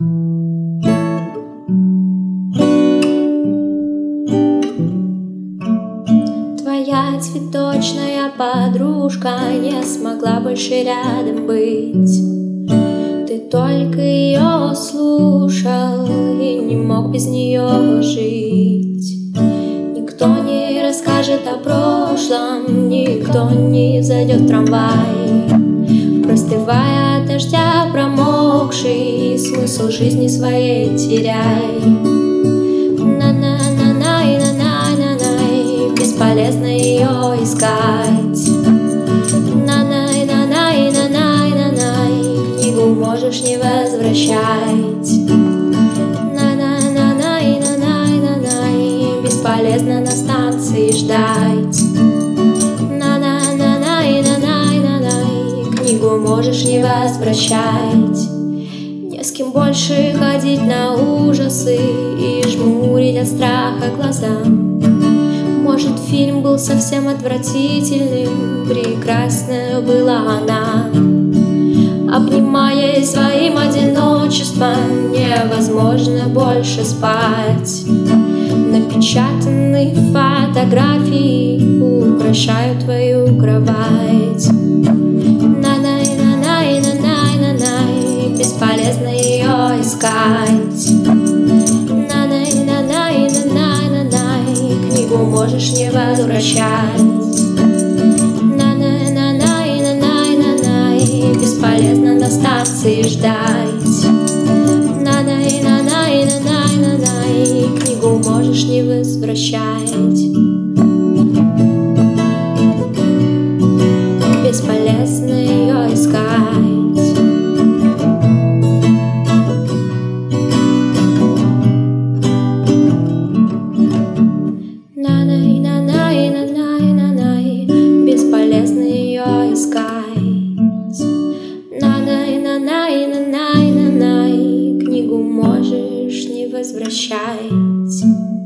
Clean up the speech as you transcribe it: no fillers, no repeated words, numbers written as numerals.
Твоя цветочная подружка не смогла больше рядом быть. Ты только ее слушал и не мог без нее жить. Никто не расскажет о прошлом, никто не зайдет в трамвай, простывая от дождя промокший, смысл жизни своей теряй. Бесполезно ее искать. Книгу можешь не возвращать. Бесполезно на станции ждать. Книгу можешь не возвращать. Не с кем больше ходить на ужасы и жмурить от страха глаза. Может, фильм был совсем отвратительным, прекрасная была она. Обнимаясь своим одиночеством, невозможно больше спать. Напечатанные фотографии украшают твою кровать. Бесполезно ее искать. Книгу можешь не возвращать. Бесполезно на станции ждать. Книгу можешь не возвращать. Бесполезно ее искать. Бесполезно ее искать. Книгу можешь не возвращать.